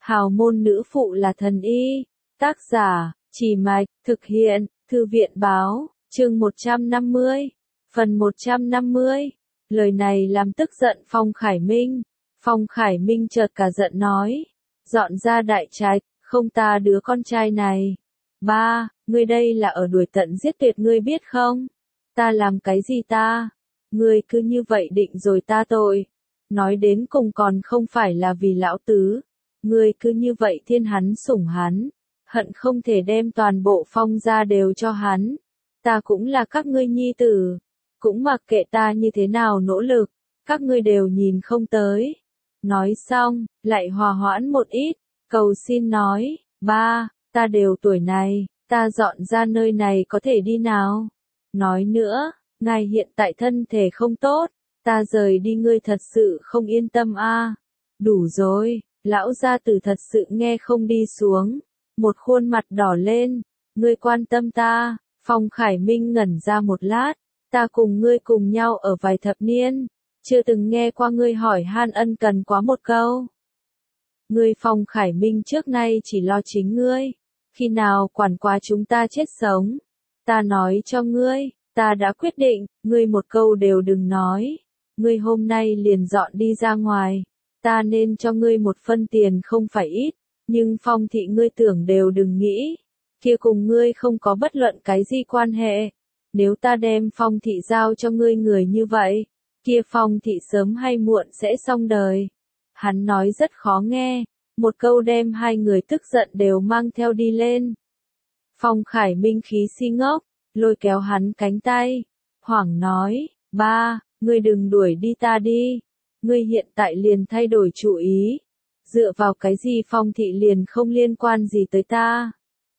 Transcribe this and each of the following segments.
Hào môn nữ phụ là thần y. Tác giả, Chỉ Mạch, thực hiện, Thư viện báo, chương 150, phần 150. Lời này làm tức giận Phong Khải Minh. Phong Khải Minh chợt cả giận nói, dọn ra đại trạch, không ta đứa con trai này. Ba, ngươi đây là ở đuổi tận giết tuyệt ngươi biết không? Ta làm cái gì ta? Ngươi cứ như vậy định rồi ta tội. Nói đến cùng còn không phải là vì lão tứ. Ngươi cứ như vậy thiên hắn sủng hắn. Hận không thể đem toàn bộ Phong gia đều cho hắn. Ta cũng là các ngươi nhi tử. Cũng mặc kệ ta như thế nào nỗ lực. Các ngươi đều nhìn không tới. Nói xong, lại hòa hoãn một ít. Cầu xin nói, ba, ta đều tuổi này, ta dọn ra nơi này có thể đi nào? Nói nữa, ngài hiện tại thân thể không tốt, ta rời đi ngươi thật sự không yên tâm a. Đủ rồi, lão gia tử thật sự nghe không đi xuống, một khuôn mặt đỏ lên, ngươi quan tâm ta. Phong Khải Minh ngẩn ra một lát, ta cùng ngươi cùng nhau ở vài thập niên, chưa từng nghe qua ngươi hỏi han ân cần quá một câu. Ngươi Phong Khải Minh trước nay chỉ lo chính ngươi, khi nào quản quá chúng ta chết sống. Ta nói cho ngươi, ta đã quyết định, ngươi một câu đều đừng nói. Ngươi hôm nay liền dọn đi ra ngoài, ta nên cho ngươi một phân tiền không phải ít, nhưng Phong thị ngươi tưởng đều đừng nghĩ, kia cùng ngươi không có bất luận cái gì quan hệ. Nếu ta đem Phong thị giao cho ngươi người như vậy, kia Phong thị sớm hay muộn sẽ xong đời. Hắn nói rất khó nghe, một câu đem hai người tức giận đều mang theo đi lên. Phong Khải Minh khí si ngốc, lôi kéo hắn cánh tay, hoảng nói, ba, ngươi đừng đuổi đi ta đi, ngươi hiện tại liền thay đổi chủ ý, dựa vào cái gì Phong thị liền không liên quan gì tới ta.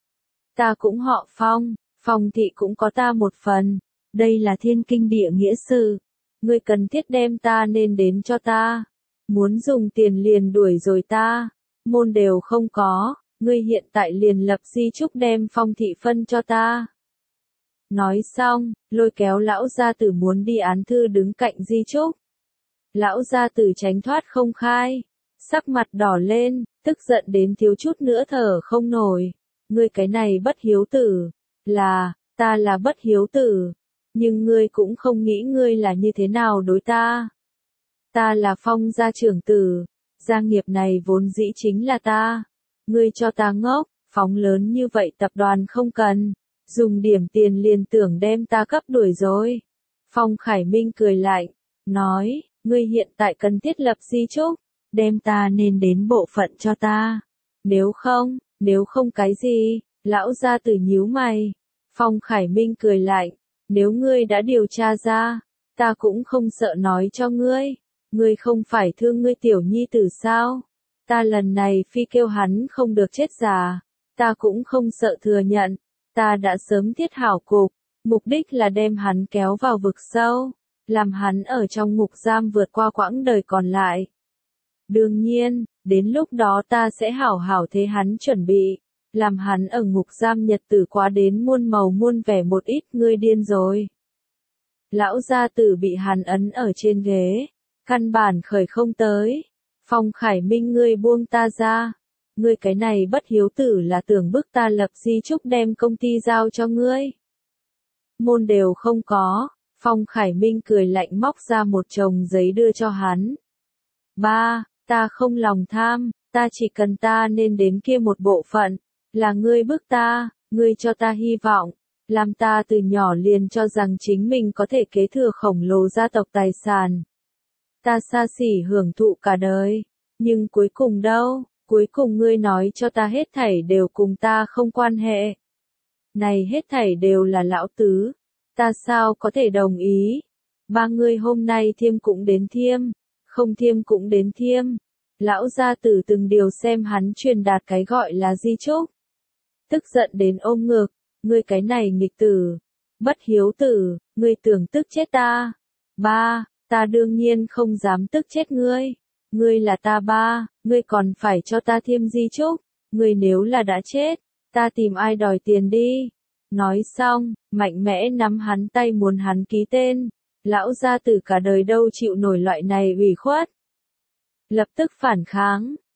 Ta cũng họ Phong, Phong thị cũng có ta một phần, đây là thiên kinh địa nghĩa sự, ngươi cần thiết đem ta nên đến cho ta, muốn dùng tiền liền đuổi rồi ta, môn đều không có, ngươi hiện tại liền lập di chúc đem Phong thị phân cho ta. Nói xong, lôi kéo lão gia tử muốn đi án thư đứng cạnh di chúc. Lão gia tử tránh thoát không khai, sắc mặt đỏ lên, tức giận đến thiếu chút nữa thở không nổi. Ngươi cái này bất hiếu tử, ta là bất hiếu tử, nhưng ngươi cũng không nghĩ ngươi là như thế nào đối ta. Ta là Phong gia trưởng tử, gia nghiệp này vốn dĩ chính là ta. Ngươi cho ta ngốc, phóng lớn như vậy tập đoàn không cần, dùng điểm tiền liền tưởng đem ta cấp đuổi rồi. Phong Khải Minh cười lạnh, nói, ngươi hiện tại cần thiết lập di chúc, đem ta nên đến bộ phận cho ta. Nếu không cái gì, lão gia tử nhíu mày. Phong Khải Minh cười lạnh, nếu ngươi đã điều tra ra, ta cũng không sợ nói cho ngươi. Ngươi không phải thương ngươi tiểu nhi tử sao? Ta lần này phi kêu hắn không được chết già, ta cũng không sợ thừa nhận, ta đã sớm thiết hảo cục, mục đích là đem hắn kéo vào vực sâu, làm hắn ở trong ngục giam vượt qua quãng đời còn lại. Đương nhiên, đến lúc đó ta sẽ hảo hảo thế hắn chuẩn bị, làm hắn ở ngục giam nhật tử quá đến muôn màu muôn vẻ một ít. Ngươi điên rồi. Lão gia tử bị hắn ấn ở trên ghế, căn bản khởi không tới. Phong Khải Minh, ngươi buông ta ra. Ngươi cái này bất hiếu tử là tưởng bức ta lập di chúc đem công ty giao cho ngươi. Môn đều không có. Phong Khải Minh cười lạnh móc ra một chồng giấy đưa cho hắn. Ba, ta không lòng tham, ta chỉ cần ta nên đến kia một bộ phận. Là ngươi bức ta, ngươi cho ta hy vọng. Làm ta từ nhỏ liền cho rằng chính mình có thể kế thừa khổng lồ gia tộc tài sản. Ta xa xỉ hưởng thụ cả đời, nhưng cuối cùng đâu, cuối cùng ngươi nói cho ta hết thảy đều cùng ta không quan hệ. Này hết thảy đều là lão tứ, ta sao có thể đồng ý? Ba, ngươi hôm nay thiêm cũng đến thiêm, không thiêm cũng đến thiêm. Lão gia tử từng điều xem hắn truyền đạt cái gọi là di chúc. Tức giận đến ôm ngực, ngươi cái này nghịch tử, bất hiếu tử, ngươi tưởng tức chết ta. Ba, ta đương nhiên không dám tức chết ngươi. Ngươi là ta ba, ngươi còn phải cho ta thiêm di chúc. Ngươi nếu là đã chết, ta tìm ai đòi tiền đi. Nói xong, mạnh mẽ nắm hắn tay muốn hắn ký tên. Lão gia tử cả đời đâu chịu nổi loại này ủy khuất. Lập tức phản kháng,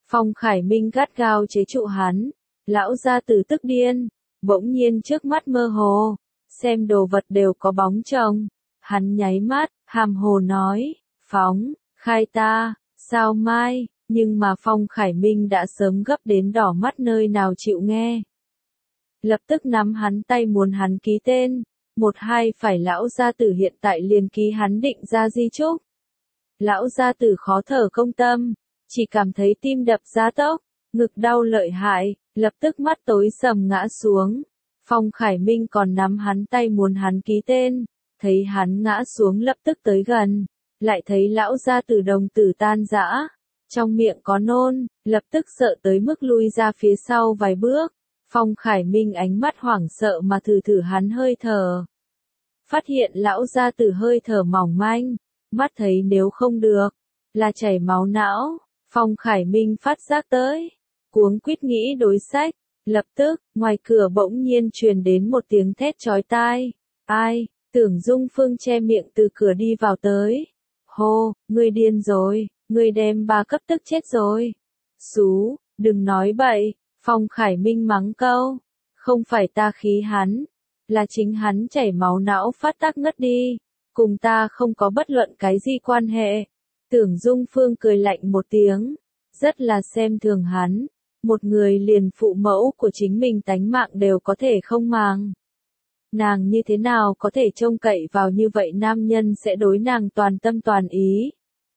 Phong Khải Minh gắt gao chế trụ hắn, lão gia tử tức điên, bỗng nhiên trước mắt mơ hồ, xem đồ vật đều có bóng chồng, hắn nháy mắt, hàm hồ nói, Phóng, khai ta, sao mai, nhưng mà Phong Khải Minh đã sớm gấp đến đỏ mắt nơi nào chịu nghe. Lập tức nắm hắn tay muốn hắn ký tên, một hai phải lão gia tử hiện tại liền ký hắn định ra di chúc. Lão gia tử khó thở công tâm, chỉ cảm thấy tim đập ra tốc, ngực đau lợi hại, lập tức mắt tối sầm ngã xuống. Phong Khải Minh còn nắm hắn tay muốn hắn ký tên, thấy hắn ngã xuống lập tức tới gần, lại thấy lão gia tử đồng tử tan rã, trong miệng có nôn, lập tức sợ tới mức lui ra phía sau vài bước. Phong Khải Minh ánh mắt hoảng sợ mà thử thử hắn hơi thở. Phát hiện lão gia tử hơi thở mỏng manh, mắt thấy nếu không được, là chảy máu não. Phong Khải Minh phát giác tới, cuống quýt nghĩ đối sách, lập tức, ngoài cửa bỗng nhiên truyền đến một tiếng thét chói tai. Ai? Tưởng Dung Phương che miệng từ cửa đi vào tới. Hô, ngươi điên rồi, ngươi đem bà cấp tức chết rồi. Xú, đừng nói bậy, Phong Khải Minh mắng câu. Không phải ta khí hắn, là chính hắn chảy máu não phát tác ngất đi, cùng ta không có bất luận cái gì quan hệ. Tưởng Dung Phương cười lạnh một tiếng, rất là xem thường hắn, một người liền phụ mẫu của chính mình tánh mạng đều có thể không màng. Nàng như thế nào có thể trông cậy vào như vậy nam nhân sẽ đối nàng toàn tâm toàn ý.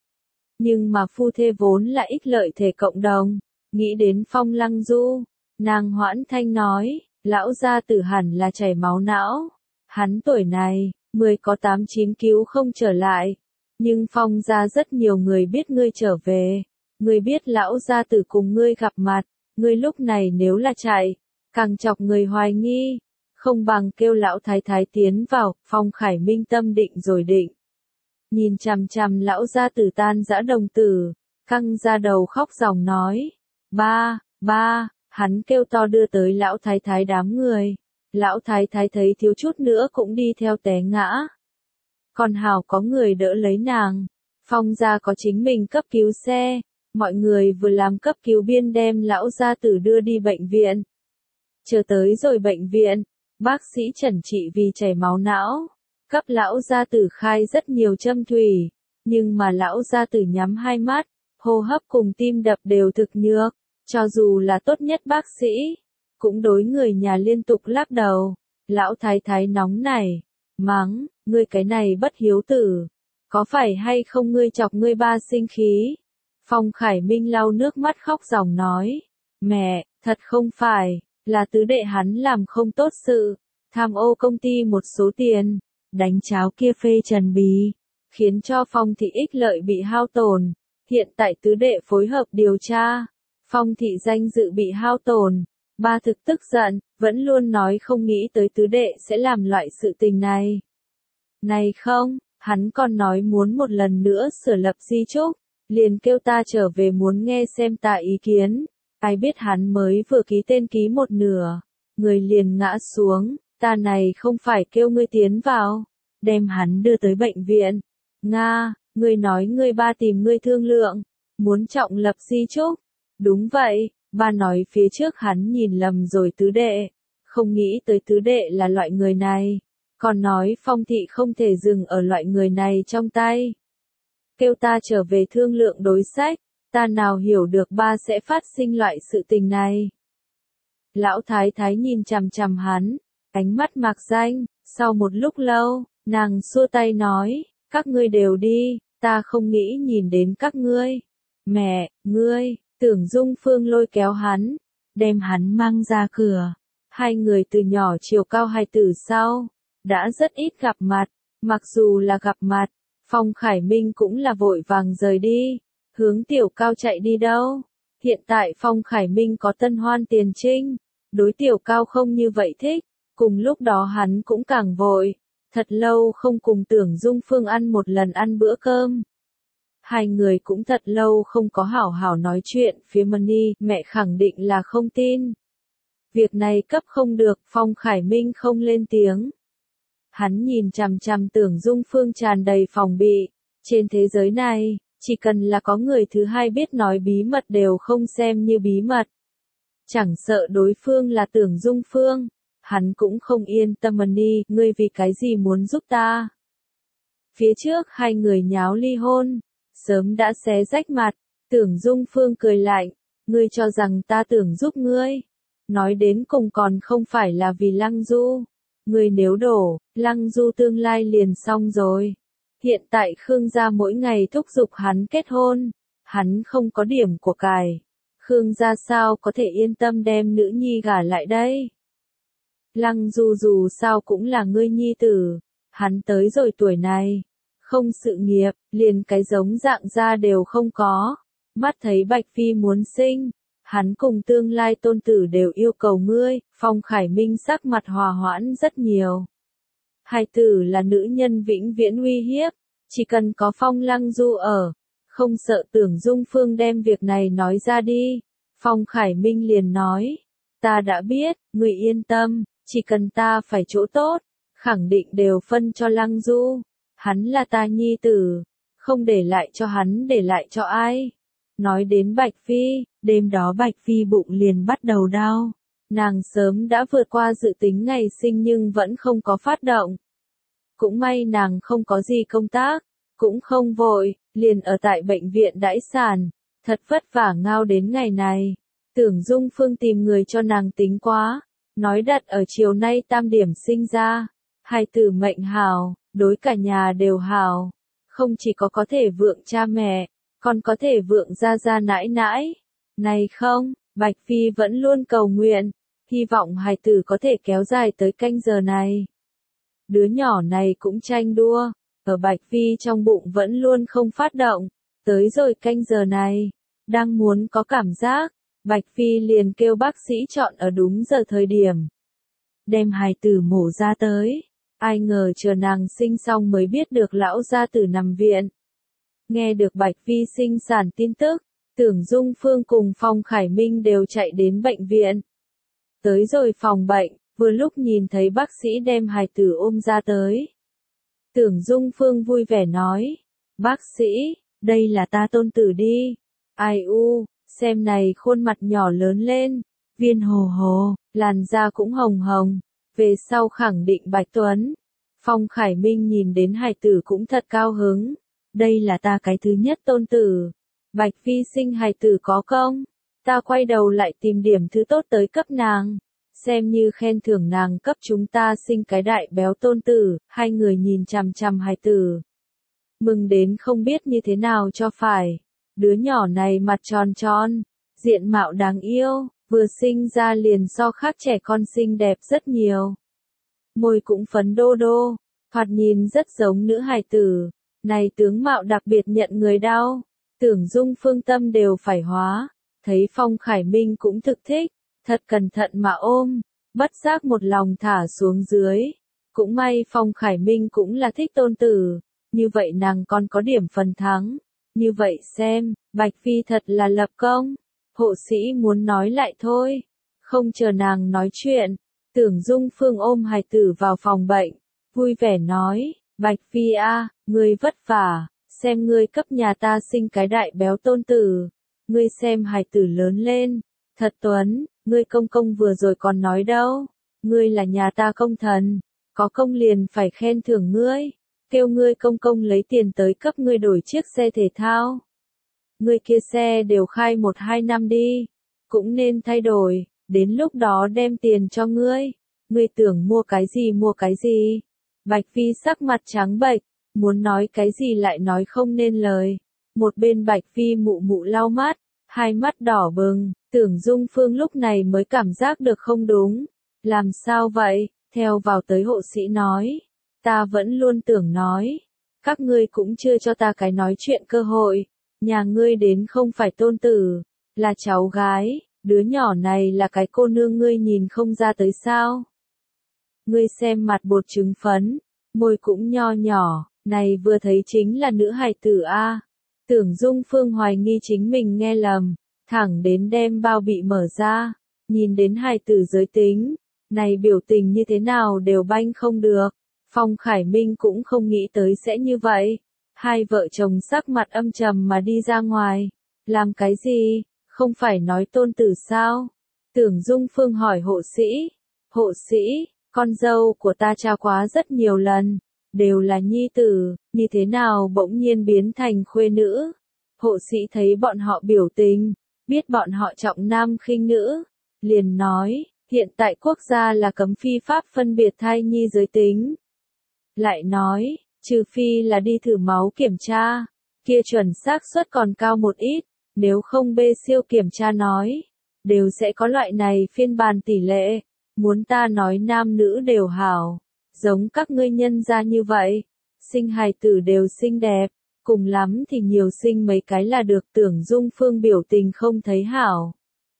Nhưng mà phu thê vốn là ích lợi thể cộng đồng, nghĩ đến Phong Lăng Du, nàng hoãn thanh nói, lão gia tử hẳn là chảy máu não, hắn tuổi này, 10 có 8 9 cứu không trở lại, nhưng Phong gia rất nhiều người biết ngươi trở về, ngươi biết lão gia tử cùng ngươi gặp mặt, ngươi lúc này nếu là chạy, càng chọc người hoài nghi, không bằng kêu lão thái thái tiến vào. Phong Khải Minh tâm định rồi định, nhìn chằm chằm lão gia tử tan dã đồng tử, căng ra đầu khóc ròng nói, ba, hắn kêu to đưa tới lão thái thái đám người, lão thái thái thấy thiếu chút nữa cũng đi theo té ngã. Còn hảo có người đỡ lấy nàng, Phong gia có chính mình cấp cứu xe, mọi người vừa làm cấp cứu biên đem lão gia tử đưa đi bệnh viện. Chờ tới rồi bệnh viện, bác sĩ chẩn trị vì chảy máu não, cấp lão gia tử khai rất nhiều châm thủy, nhưng mà lão gia tử nhắm hai mắt, hô hấp cùng tim đập đều thực nhược, cho dù là tốt nhất bác sĩ, cũng đối người nhà liên tục lắc đầu. Lão thái thái nóng nảy, mắng, ngươi cái này bất hiếu tử, có phải hay không ngươi chọc ngươi ba sinh khí? Phong Khải Minh lau nước mắt khóc ròng nói, mẹ, thật không phải, là tứ đệ hắn làm không tốt sự, tham ô công ty một số tiền, đánh cháo kia phê trần bí, khiến cho Phong thị ích lợi bị hao tổn, hiện tại tứ đệ phối hợp điều tra, Phong thị danh dự bị hao tổn, ba thực tức giận, vẫn luôn nói không nghĩ tới tứ đệ sẽ làm loại sự tình này. Này không, hắn còn nói muốn một lần nữa sửa lập di chúc, liền kêu ta trở về muốn nghe xem ta ý kiến, ai biết hắn mới vừa ký tên ký một nửa, người liền ngã xuống, ta này không phải kêu ngươi tiến vào, đem hắn đưa tới bệnh viện. Nga, ngươi nói ngươi ba tìm ngươi thương lượng, muốn trọng lập di chúc. Đúng vậy, ba nói phía trước hắn nhìn lầm rồi tứ đệ, không nghĩ tới tứ đệ là loại người này, còn nói Phong thị không thể dừng ở loại người này trong tay. Kêu ta trở về thương lượng đối sách, ta nào hiểu được ba sẽ phát sinh loại sự tình này. Lão thái thái nhìn chằm chằm hắn, ánh mắt mạc danh, sau một lúc lâu, nàng xua tay nói, các ngươi đều đi, ta không nghĩ nhìn đến các ngươi. Mẹ, ngươi, Tưởng Dung Phương lôi kéo hắn, đem hắn mang ra cửa. Hai người từ nhỏ chiều cao hai từ sau, đã rất ít gặp mặt, mặc dù là gặp mặt, Phong Khải Minh cũng là vội vàng rời đi, hướng Tiểu Cao chạy đi đâu. Hiện tại Phong Khải Minh có tân hoan tiền trinh, đối Tiểu Cao không như vậy thích, cùng lúc đó hắn cũng càng vội, thật lâu không cùng Tưởng Dung Phương ăn một lần ăn bữa cơm. Hai người cũng thật lâu không có hảo hảo nói chuyện, phía Mani, mẹ khẳng định là không tin. Việc này cấp không được, Phong Khải Minh không lên tiếng. Hắn nhìn chằm chằm Tưởng Dung Phương tràn đầy phòng bị, trên thế giới này, Chỉ cần là có người thứ hai biết nói bí mật đều không xem như bí mật. Chẳng sợ đối phương là Tưởng Dung Phương, hắn cũng không yên tâm. Đi, ngươi vì cái gì muốn giúp ta? Phía trước hai người nháo ly hôn, sớm đã xé rách mặt, Tưởng Dung Phương cười lạnh, ngươi cho rằng ta tưởng giúp ngươi. Nói đến cùng còn không phải là vì Lăng Du. Ngươi nếu đổ, Lăng Du tương lai liền xong rồi. Hiện tại Khương gia mỗi ngày thúc giục hắn kết hôn, hắn không có điểm của cải. Khương gia sao có thể yên tâm đem nữ nhi gả lại đây? Lăng Du dù sao cũng là ngươi nhi tử, hắn tới rồi tuổi này, không sự nghiệp, liền cái giống dạng ra đều không có. Mắt thấy Bạch Phi muốn sinh, hắn cùng tương lai tôn tử đều yêu cầu ngươi. Phong Khải Minh sắc mặt hòa hoãn rất nhiều. Hai tử là nữ nhân vĩnh viễn uy hiếp, chỉ cần có Phong Lăng Du ở, không sợ Tưởng Dung Phương đem việc này nói ra đi. Phong Khải Minh liền nói, ta đã biết, người yên tâm, chỉ cần ta phải chỗ tốt, khẳng định đều phân cho Lăng Du. Hắn là ta nhi tử, không để lại cho hắn để lại cho ai. Nói đến Bạch Phi, đêm đó Bạch Phi bụng liền bắt đầu đau. Nàng sớm đã vượt qua dự tính ngày sinh nhưng vẫn không có phát động. Cũng may nàng không có gì công tác, cũng không vội, liền ở tại bệnh viện đãi sản. Thật vất vả ngao đến ngày này. Tưởng Dung Phương tìm người cho nàng tính quá, nói đặt ở chiều nay tam điểm sinh ra. Hai tử mệnh hảo, đối cả nhà đều hảo. Không chỉ có thể vượng cha mẹ, còn có thể vượng gia gia nãi nãi. Này không, Bạch Phi vẫn luôn cầu nguyện, hy vọng hài tử có thể kéo dài tới canh giờ này. Đứa nhỏ này cũng tranh đua, ở Bạch Phi trong bụng vẫn luôn không phát động, tới rồi canh giờ này, đang muốn có cảm giác, Bạch Phi liền kêu bác sĩ chọn ở đúng giờ thời điểm. Đem hài tử mổ ra tới, ai ngờ chờ nàng sinh xong mới biết được lão gia tử nằm viện. Nghe được Bạch Phi sinh sản tin tức, Tưởng Dung Phương cùng Phong Khải Minh đều chạy đến bệnh viện. Tới rồi phòng bệnh, vừa lúc nhìn thấy bác sĩ đem hài tử ôm ra tới. Tưởng Dung Phương vui vẻ nói, bác sĩ, đây là ta tôn tử đi. Ai u, xem này khuôn mặt nhỏ lớn lên, viên hồ hồ, làn da cũng hồng hồng, về sau khẳng định Bạch Tuấn. Phong Khải Minh nhìn đến hài tử cũng thật cao hứng, đây là ta cái thứ nhất tôn tử. Bạch Phi sinh hài tử có công, ta quay đầu lại tìm điểm thứ tốt tới cấp nàng, xem như khen thưởng nàng cấp chúng ta sinh cái đại béo tôn tử. Hai người nhìn chằm chằm hài tử, mừng đến không biết như thế nào cho phải. Đứa nhỏ này mặt tròn tròn, diện mạo đáng yêu, vừa sinh ra liền so khác trẻ con xinh đẹp rất nhiều. Môi cũng phấn đô đô, thoạt nhìn rất giống nữ hài tử. Này tướng mạo đặc biệt nhận người đau, Tưởng Dung Phương tâm đều phải hóa. Thấy Phong Khải Minh cũng thực thích, thật cẩn thận mà ôm, bất giác một lòng thả xuống dưới. Cũng may Phong Khải Minh cũng là thích tôn tử, như vậy nàng còn có điểm phần thắng. Như vậy xem, Bạch Phi thật là lập công. Hộ sĩ muốn nói lại thôi, không chờ nàng nói chuyện, Tưởng Dung Phương ôm hài tử vào phòng bệnh, vui vẻ nói, Bạch Phi a, ngươi vất vả, xem ngươi cấp nhà ta sinh cái đại béo tôn tử, ngươi xem hài tử lớn lên, thật tuấn, ngươi công công vừa rồi còn nói đâu, ngươi là nhà ta công thần, có công liền phải khen thưởng ngươi, kêu ngươi công công lấy tiền tới cấp ngươi đổi chiếc xe thể thao. Ngươi kia xe đều khai 1-2 năm đi, cũng nên thay đổi, đến lúc đó đem tiền cho ngươi, ngươi tưởng mua cái gì mua cái gì. Bạch Phi sắc mặt trắng bệch, muốn nói cái gì lại nói không nên lời. Một bên Bạch Phi mụ mụ lau mắt, hai mắt đỏ bừng, Tưởng Dung Phương lúc này mới cảm giác được không đúng. Làm sao vậy? Theo vào tới hộ sĩ nói, ta vẫn luôn tưởng nói, các ngươi cũng chưa cho ta cái nói chuyện cơ hội. Nhà ngươi đến không phải tôn tử, là cháu gái, đứa nhỏ này là cái cô nương ngươi nhìn không ra tới sao. Ngươi xem mặt bột trứng phấn, môi cũng nho nhỏ, này vừa thấy chính là nữ hài tử a. Tưởng Dung Phương hoài nghi chính mình nghe lầm, thẳng đến đem bao bị mở ra, nhìn đến hài tử giới tính, này biểu tình như thế nào đều banh không được. Phong Khải Minh cũng không nghĩ tới sẽ như vậy. Hai vợ chồng sắc mặt âm trầm mà đi ra ngoài. Làm cái gì? Không phải nói tôn tử sao? Tưởng Dung Phương hỏi hộ sĩ. Hộ sĩ, con dâu của ta trao quá rất nhiều lần. Đều là nhi tử, như thế nào bỗng nhiên biến thành khuê nữ? Hộ sĩ thấy bọn họ biểu tình, biết bọn họ trọng nam khinh nữ. Liền nói, hiện tại quốc gia là cấm phi pháp phân biệt thai nhi giới tính. Lại nói, trừ phi là đi thử máu kiểm tra, kia chuẩn xác suất còn cao một ít, nếu không bê siêu kiểm tra nói, đều sẽ có loại này phiên bản tỷ lệ, muốn ta nói nam nữ đều hảo, giống các ngươi nhân gia như vậy, sinh hài tử đều xinh đẹp, cùng lắm thì nhiều sinh mấy cái là được. Tưởng Dung Phương biểu tình không thấy hảo.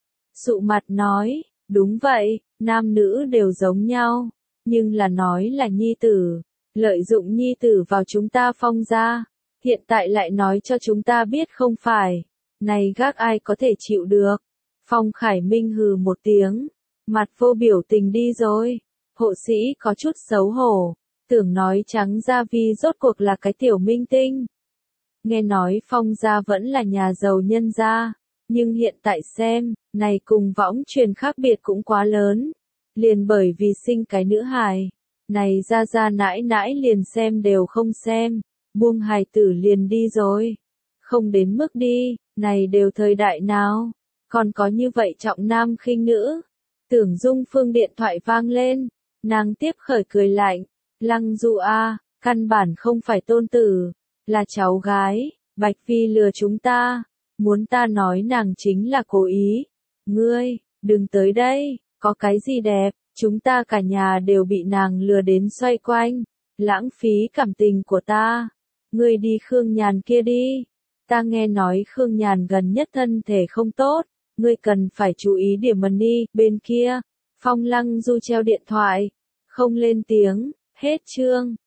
Sụ mặt nói, đúng vậy, nam nữ đều giống nhau, nhưng là nói là nhi tử. Lợi dụng nhi tử vào chúng ta Phong gia, hiện tại lại nói cho chúng ta biết không phải, này gác ai có thể chịu được. Phong Khải Minh hừ một tiếng, mặt vô biểu tình đi rồi. Hộ sĩ có chút xấu hổ, tưởng nói trắng ra Vi rốt cuộc là cái tiểu minh tinh. Nghe nói Phong gia vẫn là nhà giàu nhân gia, nhưng hiện tại xem, này cùng võng truyền khác biệt cũng quá lớn, liền bởi vì sinh cái nữ hài. Này ra ra nãi nãi liền xem đều không xem, buông hài tử liền đi rồi. Không đến mức đi, này đều thời đại nào, còn có như vậy trọng nam khinh nữ. Tưởng Dung Phương điện thoại vang lên, nàng tiếp khởi cười lạnh, Lăng Du a, căn bản không phải tôn tử, là cháu gái, Bạch Phi lừa chúng ta, muốn ta nói nàng chính là cố ý. Ngươi, đừng tới đây, có cái gì đẹp. Chúng ta cả nhà đều bị nàng lừa đến xoay quanh, lãng phí cảm tình của ta. Ngươi đi Khương Nhàn kia đi. Ta nghe nói Khương Nhàn gần nhất thân thể không tốt, ngươi cần phải chú ý điểm money. Bên kia, Phong Lăng Du treo điện thoại, không lên tiếng, hết chương.